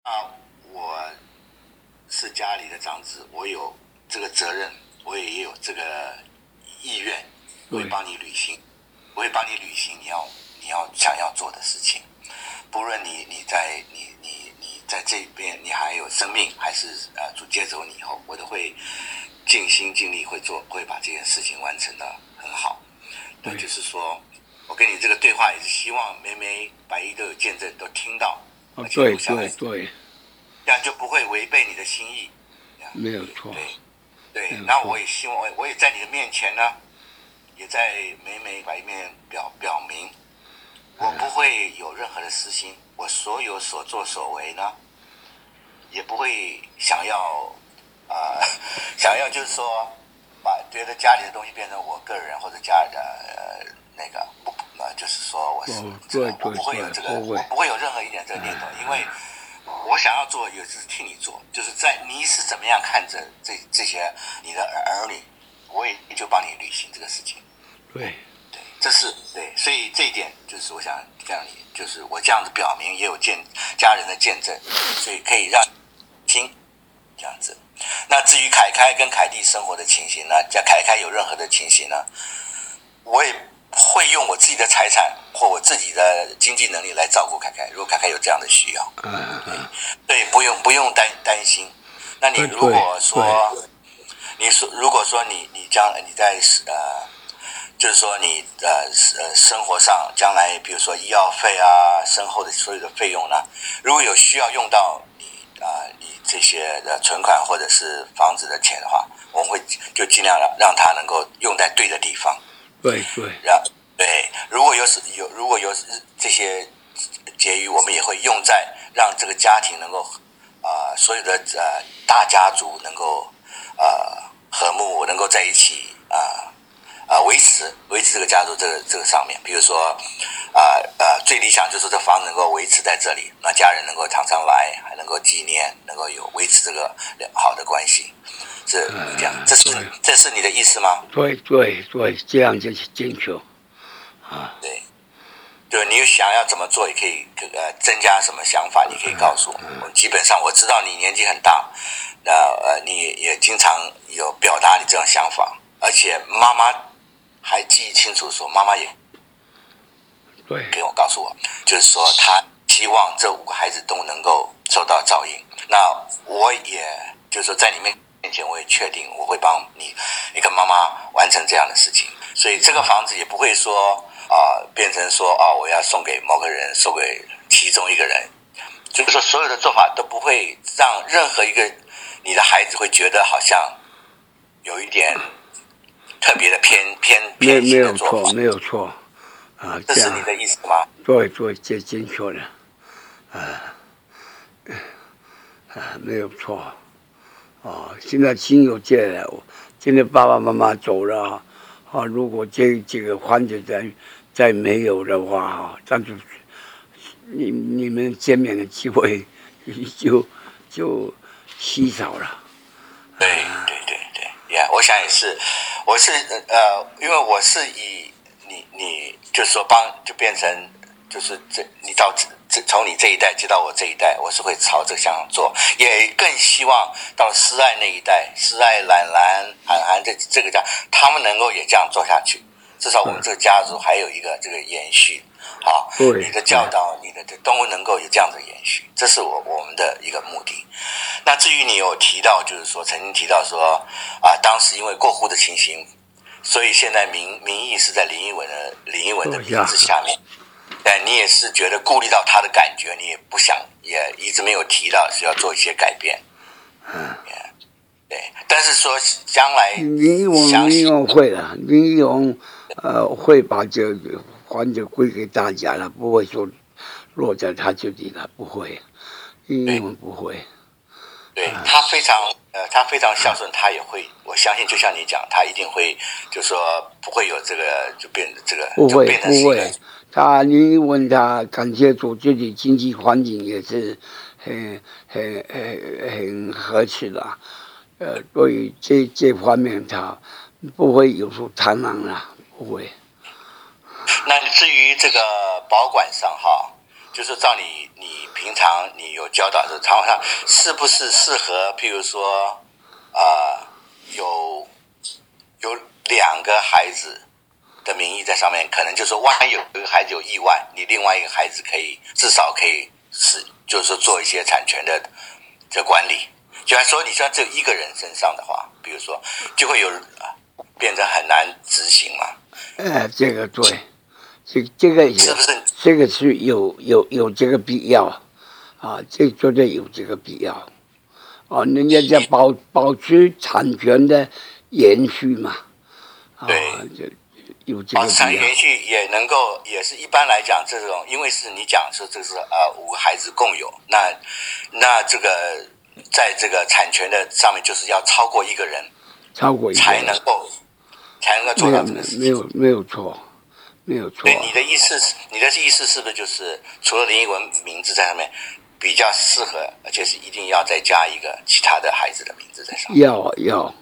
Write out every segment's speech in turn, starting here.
啊，我是家里的长子，我有这个责任，我也有这个意愿，我会帮你履行，我会帮你履行你要想要做的事情。不论你在这边你还有生命，还是主接走你以后，我都会尽心尽力会把这件事情完成的很好。那就是说，我跟你这个对话也是希望梅梅、白衣都有见证，都听到。 对， 这样就不会违背你的心意。 没有错。 对，然后我也希望，我也在你的面前呢，也在美美白衣面表明，我不会有任何的私心，我所有所作所为呢，也不会想要就是说把觉得家里的东西变成我个人或者家里的那个就是说我是我不会有这个，我不会有任何一点这个念头，因为我想要做也是替你做，就是在你是怎么样看着这些你的儿女，我也就帮你履行这个事情。 对， 这是对，所以这一点就是我想这样，就是我这样子表明也有家人的见证，所以可以让听这样子。那至于凯凯跟凯蒂生活的情形呢，凯凯有任何的情形呢，我也会用我自己的财产或我自己的经济能力来照顾凯凯。如果凯凯有这样的需要，对，不用担心。那你如果说你将你在就是说你生活上将来比如说医药费啊，身后的所有的费用呢，如果有需要用到你这些的存款或者是房子的钱的话，我们会就尽量让它能够用在对的地方。 对， 如果有这些结余，我们也会用在让这个家庭能够所有的大家族能够和睦，能够在一起维持这个家族这个上面。比如说最理想就是这房子能够维持在这里，那家人能够常常来，还能够纪念，能够有维持这个好的关系。是这样，这是你的意思吗？ 对，这样就是正确啊。 对，你想要怎么做，也可以增加什么想法，你可以告诉我。基本上我知道你年纪很大，你也经常有表达你这种想法，而且妈妈还记忆清楚说，妈妈也给我告诉我，就是说她希望这5个孩子都能够受到照应。那我也就是说在你面前，我也确定我会帮你跟妈妈完成这样的事情。所以这个房子也不会说变成说我要送给某个人，送给其中一个人，就是说所有的做法都不会让任何一个你的孩子会觉得好像有一点特别的偏心的做法。 没有错啊。 这是你的意思吗？ 对，这正确的没有错现在亲友界了，现在爸爸妈妈走了如果这个房子再没有的话这样就你们见面的机会就稀少了。 对，我想也是，我是因为我是以你就是说就变成就是你到从你这一代接到我这一代，我是会朝这个方向做，也更希望到施爱那一代，施爱兰涵这个家，他们能够也这样做下去。至少我们这个家族还有一个这个延续你的教导，你的都能够有这样的延续，这是我们的一个目的。那至于你有提到，就是说曾经提到说当时因为过户的情形，所以现在名义是在林奕文的名字下面，但你也是觉得顾虑到他的感觉，你也不想，也一直没有提到是要做一些改变。对，但是说将来林奕文会的，林奕文会把这个还着归给大家了，不会说落在他这里了，不会，林奕文不会。 对，他非常孝顺，他也会，我相信就像你讲，他一定会，就说不会有这个就变这个不会，他林奕文他感谢主，自己经济环境也是很合适的。对于这方面，他不会有所贪婪了，不会。 那至于这个保管上就是照你平常你有教导的场合上，是不是适合？譬如说，有2个孩子的名义在上面，可能就是说，万一有一个孩子有意外，你另外一个孩子至少可以就是说做一些产权的这管理。就来说，你说只有一个人身上的话，比如说，就会变成很难执行嘛。 这个对，这个是不是？ 这个是有这个必要啊，这绝对有这个必要。人家在保持产权的延续嘛。 对， 就有这个必要。 保持产权延续也能够，也是一般来讲，这种因为是你讲说这是5个孩子共有，那这个在这个产权的上面，就是要超过一个人，才能够做到这个事情。 没有错。 对，你的意思是不是就是除了林奕文名字在上面比较适合，而且是一定要再加一个其他的孩子的名字在上面？ 要。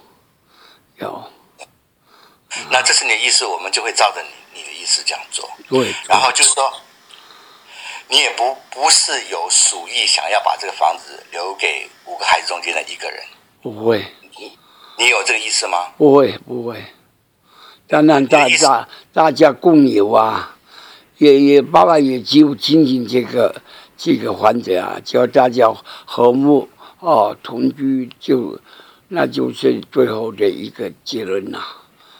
那这是你的意思，我们就会照着你的意思这样做。 对。 然后就是说，你也不是有属意想要把这个房子留给5个孩子中间的一个人。 不会。 你有这个意思吗？ 不会。当然大家共有啊，也爸爸也只有仅仅这个房子啊，只要大家和睦同居那就是最后的一个结论呐。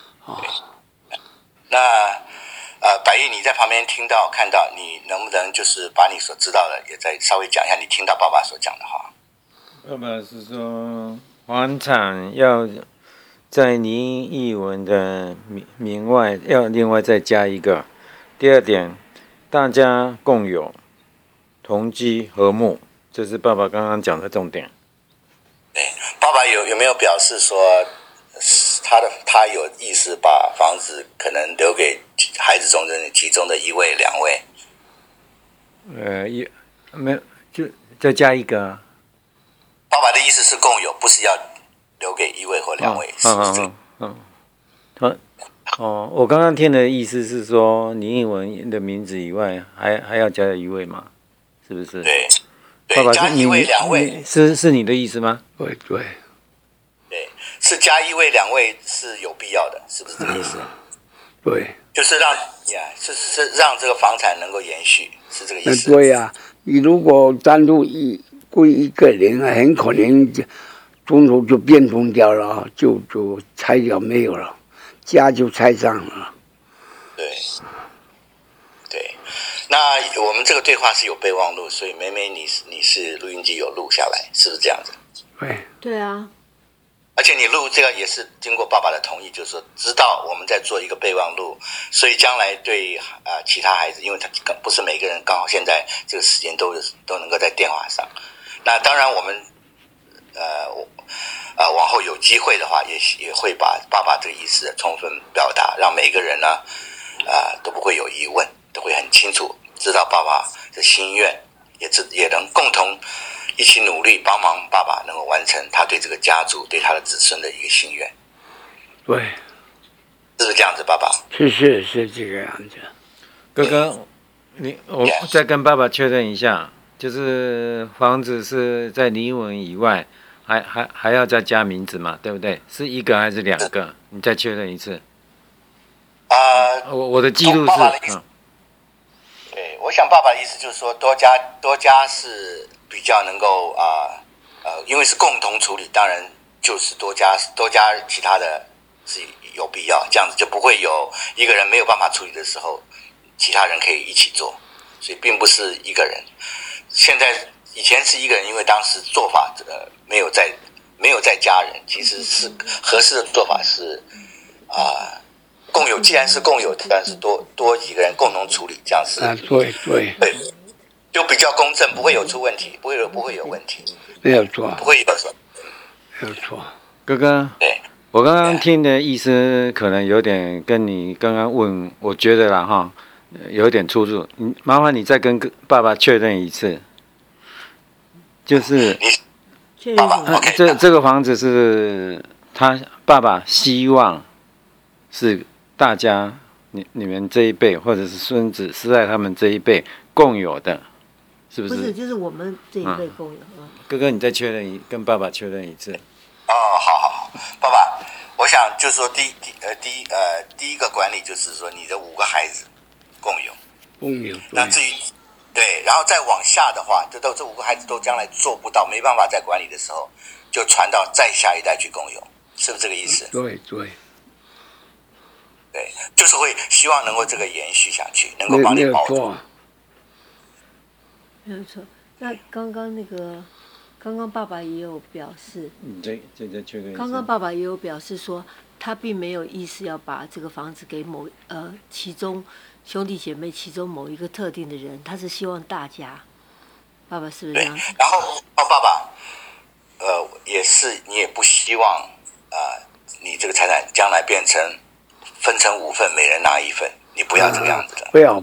那百亿你在旁边听到看到，你能不能就是把你所知道的也再稍微讲一下你听到爸爸所讲的话？ 爸爸是说房产要在林奕文的名外要另外再加一个。第二点，大家共有，同居和睦，这是爸爸刚刚讲的重点。 对，爸爸有没有表示说他有意思把房子可能留给孩子中的其中的1位、2位？ 没有，就再加一个啊。 爸爸的意思是共有，不是要留给1位或2位。 我刚刚听的意思是说，林奕文的名字以外，还要加1位嘛？是不是？ 对， 爸爸加1位、2位是你的意思吗？ 对， 是加1位、2位是有必要的，是不是这个意思？ 对， 就是让这个房产能够延续，是这个意思。 对呀，你如果单独归一个人，很可能中途就变动掉了，就拆掉没有了，家就拆上了。 对，那我们这个对话是有备忘录，所以妹妹你是录音机有录下来，是不是这样子？ 对啊。 而且你录这个也是经过爸爸的同意，就是说知道我们在做一个备忘录，所以将来对其他孩子，因为他不是每个人刚好现在这个时间都能够在电话上。那当然我们往后有机会的话，也会把爸爸这个意思充分表达，让每个人呢都不会有疑问，都会很清楚知道爸爸的心愿，也能共同一起努力帮忙爸爸能够完成他对这个家族对他的子孙的一个心愿。 对， 是不是这样子，爸爸？ 是这个样子。 哥哥，我再跟爸爸确认一下，就是房子是在林奕文以外，还要再加名字嘛？对不对？是1个还是2个？你再确认一次。我的记录是对，我想爸爸的意思就是说多加是比较能够因为是共同处理，当然就是多加其他的是有必要，这样子就不会有一个人没有办法处理的时候，其他人可以一起做，所以并不是一个人。以前是一个人，因为当时做法没有再加人，其实是合适的做法是共有，既然是共有，但是多几个人共同处理，这样是对， 就比较公正，不会有出问题，不会有问题， 没有错， 不会有什么， 没有错。 哥哥， 对， 我刚刚听的意思可能有点跟你刚刚问，我觉得啦哈，有点出入。麻烦你再跟爸爸确认一次，就是爸爸， 这个房子是他爸爸希望是大家你们这一辈或者是孙子世代他们这一辈共有的， 是不是？ 不是，就是我们这一辈共有哥哥，你再跟爸爸确认一次。 哦，好，爸爸，我想就是说第一个管理就是说你的5个孩子共有。 共有。 那至于对，然后再往下的话，就到这5个孩子都将来做不到，没办法再管理的时候，就传到再下一代去共有，是不是这个意思？ 对， 就是会希望能够这个延续下去，能够帮你保住。 没有错。那刚刚爸爸也有表示， 这确认一次。 刚刚爸爸也有表示说，他并没有意思要把这个房子给其中兄弟姐妹其中某一个特定的人，他是希望大家。爸爸是不是这样子？ 然后爸爸，也是你也不希望你这个财产将来变成分成5份，每人拿1份，你不要这个样子的。 不要，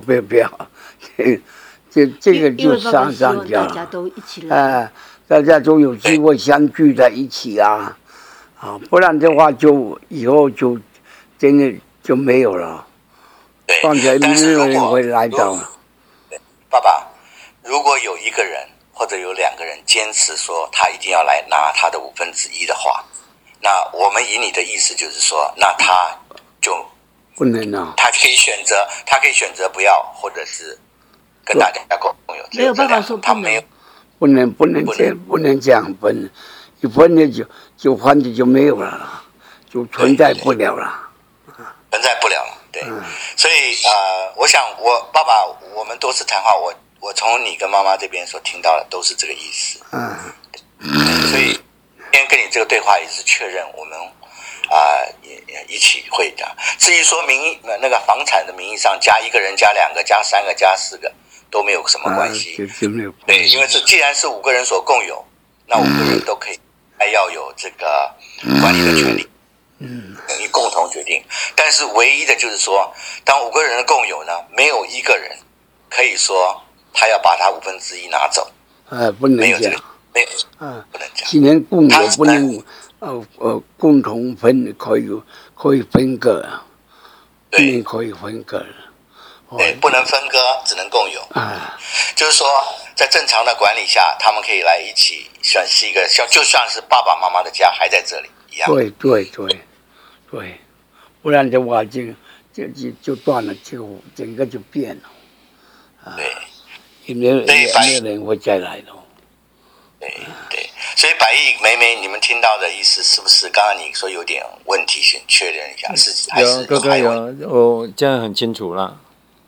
这个就上大家都一起来。 大家都有机会相聚在一起啊，不然的话就以后就真的就没有了。 对， 况且没有人会来到。 爸爸，如果有1个人或者有2个人坚持说他一定要来拿他的1/5的话，那我们以你的意思就是说，那他就不能啊。 他可以选择不要，或者是跟大家共有。 没有办法说他没有。 不能这样分，一分了就房子就没有了，就存在不了了。 存在不了了，对。所以我想爸爸，我们多次谈话，我从你跟妈妈这边所听到的都是这个意思。所以今天跟你这个对话也是确认我们也一起会的。至于说那个房产的名义上加1个人、加2个、加3个、加4个。都没有什么关系，对，因为既然是5个人所共有，那5个人都可以，还要有这个管理的权利，你共同决定。但是唯一的就是说，当5个人的共有呢，没有1个人可以说他要把他1/5拿走， 不能这样， 不能这样。 既然共有不能共同分，可以分割，不能可以分割。 对，不能分割，只能共有。就是说，在正常的管理下，他们可以来一起，算是一个就像是爸爸妈妈的家还在这里一样。 对，不然的话就断了，整个就变了。 对， 也没有人会再来了。 对，所以百亿梅，你们听到的意思是不是？刚刚你说有点问题，先确认一下，还是哥哥有，这样很清楚了。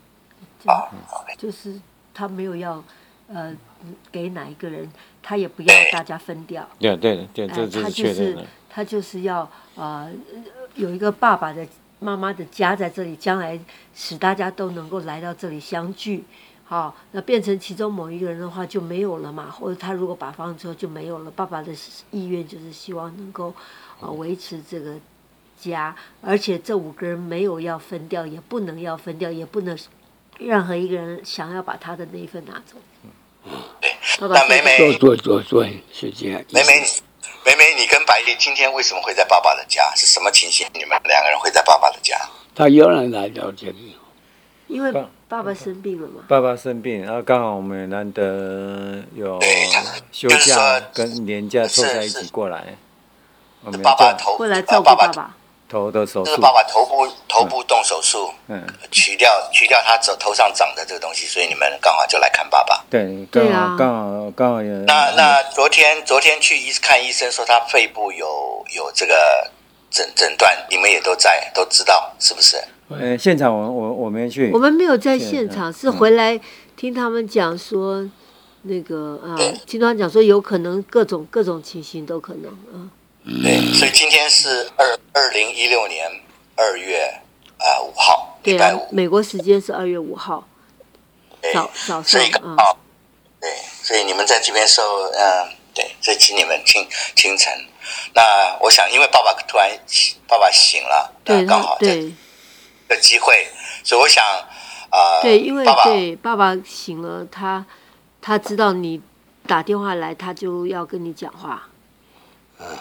就是他没有要给哪一个人，他也不要大家分掉。 对，这就是确认了。 他就是要有一个爸爸的妈妈的家在这里，将来使大家都能够来到这里相聚。好，那变成其中某一个人的话就没有了嘛，或者他如果把房子之后就没有了。爸爸的意愿就是希望能够维持这个家，而且这5个人没有要分掉，也不能要分掉，也不能任何一个人想要把他的那一份拿走。 对，那梅对，是这样。 梅，你跟百丽今天为什么会在爸爸的家？是什么情形？你们2个人会在爸爸的家？ 他有人来到这里， 因为爸爸生病了嘛。 爸爸生病，然后刚好我们难得有休假跟年假凑在一起过来，我们爸爸过来照顾爸爸。 头的手术， 就是爸爸头部动手术，取掉他头上长的这个东西，所以你们刚好就来看爸爸。 对，刚好有。 那昨天去看医生，说他肺部有这个诊断，你们也都知道是不是？ 现场我没去， 我们没有在现场，是回来听他们讲说，那个听他们讲说有可能各种情形都可能对，所以今天是2016年2月5号， 对礼拜5。 美国时间是2月5号，早上对，所以你们在这边收，对，所以请你们清晨。那我想，因为爸爸醒了， 对， 刚好这个机会，所以我想， 对，因为爸爸醒了，他知道你打电话来，他就要跟你讲话。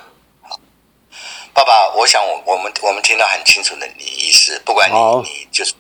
爸爸，我想我们听到很清楚的你意思，不管你就是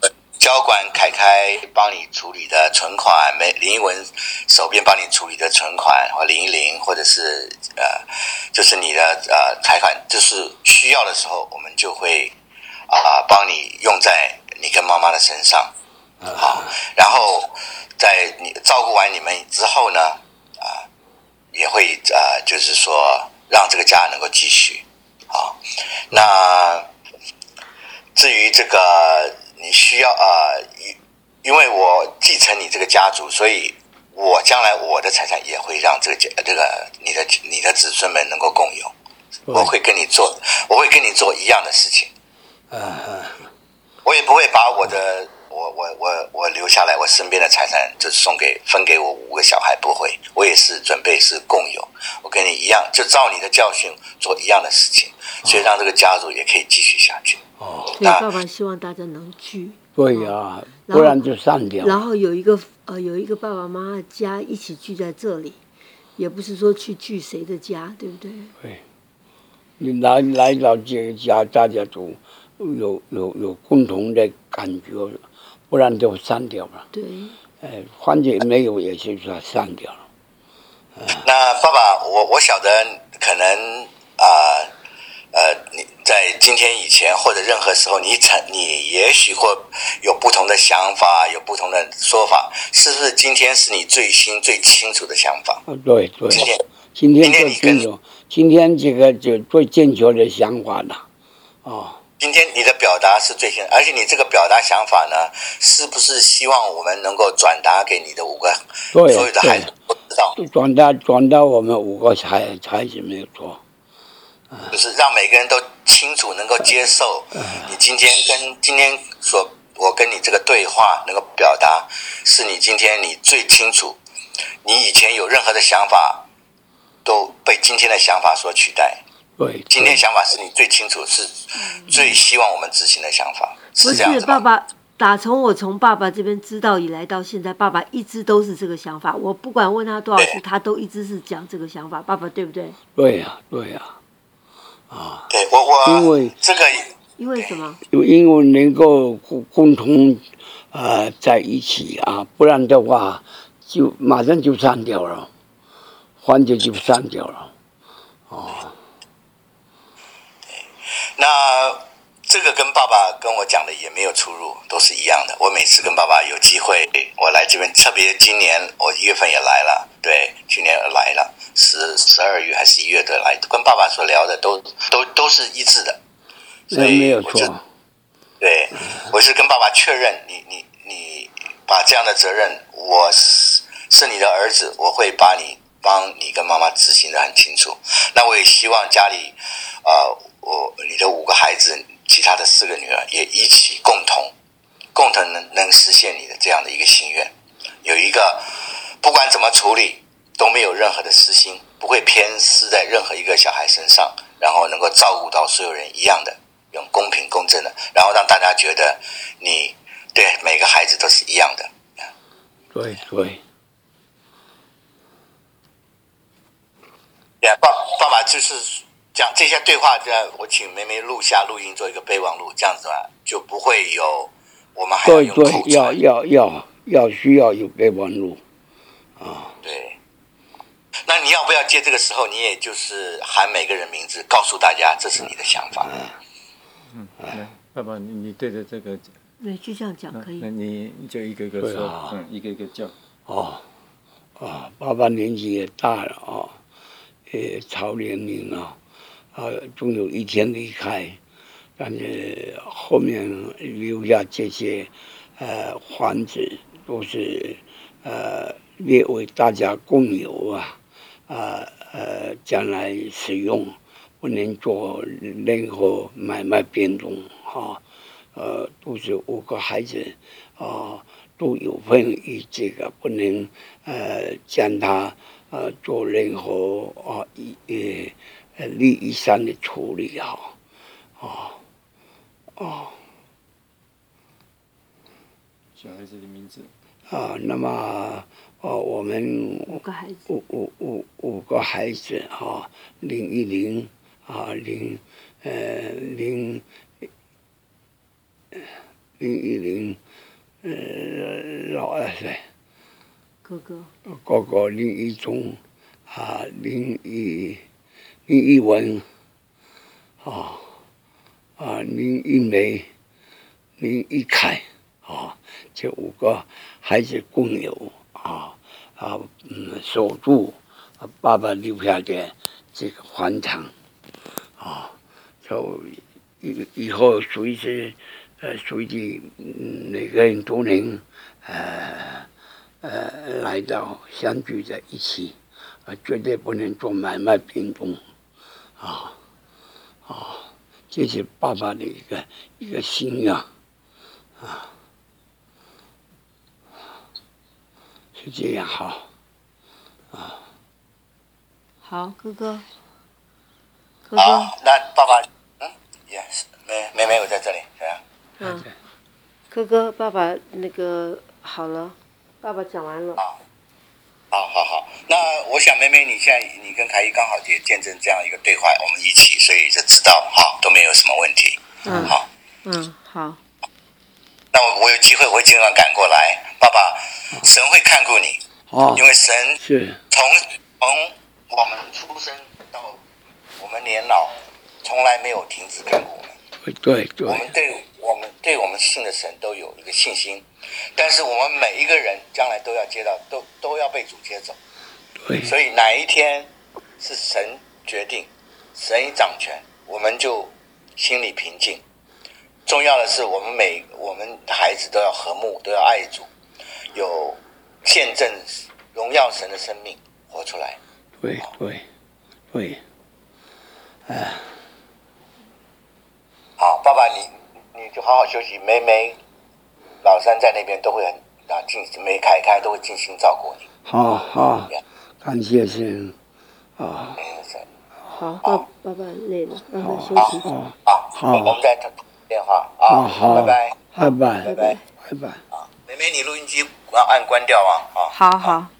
交管凯凯帮你处理的存款，林一文手边帮你处理的存款，或010，或者是就是你的财产，就是需要的时候，我们就会帮你用在你跟妈妈的身上，好，然后在你照顾完你们之后呢，也会就是说让这个家能够继续，好，那至于这个你需要因为我继承你这个家族，所以我将来我的财产也会让这个你的子孙们能够共有，我会跟你做一样的事情，我也不会把我留下来我身边的财产就分给我5个小孩，不会，我也是准备是共有，我跟你一样，就照你的教训做一样的事情，所以让这个家族也可以继续下去。 所以爸爸希望大家能聚。 对呀，不然就散掉。 然后有一个爸爸妈妈的家一起聚在这里，也不是说去聚谁的家，对不对？ 对，你来到这个家，大家都有共同的感觉，不然就散掉了。 对。 环节没有，也就是说散掉了。 那爸爸，我晓得可能你在今天以前或者任何时候，你也许会有不同的想法，有不同的说法，是不是今天是你最新最清楚的想法？ 对，今天最清楚，今天这个就最正确的想法了， 今天你的表达是最新，而且你这个表达想法呢，是不是希望我们能够转达给你的5个所有的孩子都知道？ 转达我们5个孩子没有错。 就是让每个人都清楚能够接受你今天我跟你这个对话能够表达，是你今天你最清楚，你以前有任何的想法都被今天的想法所取代。 对， 今天想法是你最清楚，是最希望我们执行的想法，是这样子吗？ 不是，爸爸我从爸爸这边知道以来到现在，爸爸一直都是这个想法。我不管问他多少次，他都一直是讲这个想法。爸爸对不对？ 对呀。 对，我因为这个， 因为什么？ 因为能够共同在一起啊，不然的话就马上就散掉了，环节就散掉了。 那这个跟爸爸跟我讲的也没有出入，都是一样的。我每次跟爸爸有机会，我来这边，特别今年我1月份也来了，对，去年来了，12月还是1月的来，跟爸爸所聊的都是一致的，所以我就对，我是跟爸爸确认，你把这样的责任，我是你的儿子，我会帮你跟妈妈执行的很清楚。那我也希望家里你的5个孩子，其他的4个女儿也一起共同能实现你的这样的一个心愿，有一个不管怎么处理都没有任何的私心，不会偏私在任何一个小孩身上，然后能够照顾到所有人一样的，用公平公正的，然后让大家觉得你对每个孩子都是一样的。 对。 爸爸就是讲这些对话，我请梅梅录下录音，做一个备忘录，这样子吧，就不会有我们还要用口传。 需要有备忘录对，那你要不要借这个时候，你也就是喊每个人名字，告诉大家这是你的想法。 来，爸爸，你对着这个， 对，就这样讲可以。 那你就一个个说，一个个叫。 爸爸年纪也大了超年龄终有一天离开，但是后面留下这些房子都是列为大家共有将来使用，不能做任何买卖变动都是5个孩子都有份于这个，不能将它做任何利益上的处理小孩子的名字那么我们 5个孩子 ，5个孩子010010 老二谁？ 哥哥， 哥哥林义忠林义文林义梅、林义凯这5个孩子共有守住爸爸留下的这个坟场就以后随时随地每个人都能来到相聚在一起绝对不能做买卖变动这是爸爸的一个心愿是这样好，哥哥， 好，那爸爸，yes， 妹妹我在这里， 哥哥，爸爸那个好了，爸爸讲完了。 好，那我想妹妹你现在你跟凯伊刚好也见证这样一个对话，我们一起，所以就知道都没有什么问题。 好。 那我有机会我会尽量赶过来，爸爸，神会看顾你，因为神是从我们出生到我们年老，从来没有停止看顾我们。 对， 我们对我们信的神都有一个信心，但是我们每一个人将来都要接到，都要被主接走。 对， 所以哪一天是神决定，神一掌权，我们就心里平静。重要的是，我们孩子都要和睦，都要爱主，有见证荣耀神的生命活出来。 对， 好，爸爸你就好好休息，妹妹、老三在那边都会每凯都会尽心照顾你。 好，感谢神好，爸爸累了，让他休息。 好，我们再通电话好， 拜拜。 拜拜。 妹妹，你录音机要按关掉啊。 好。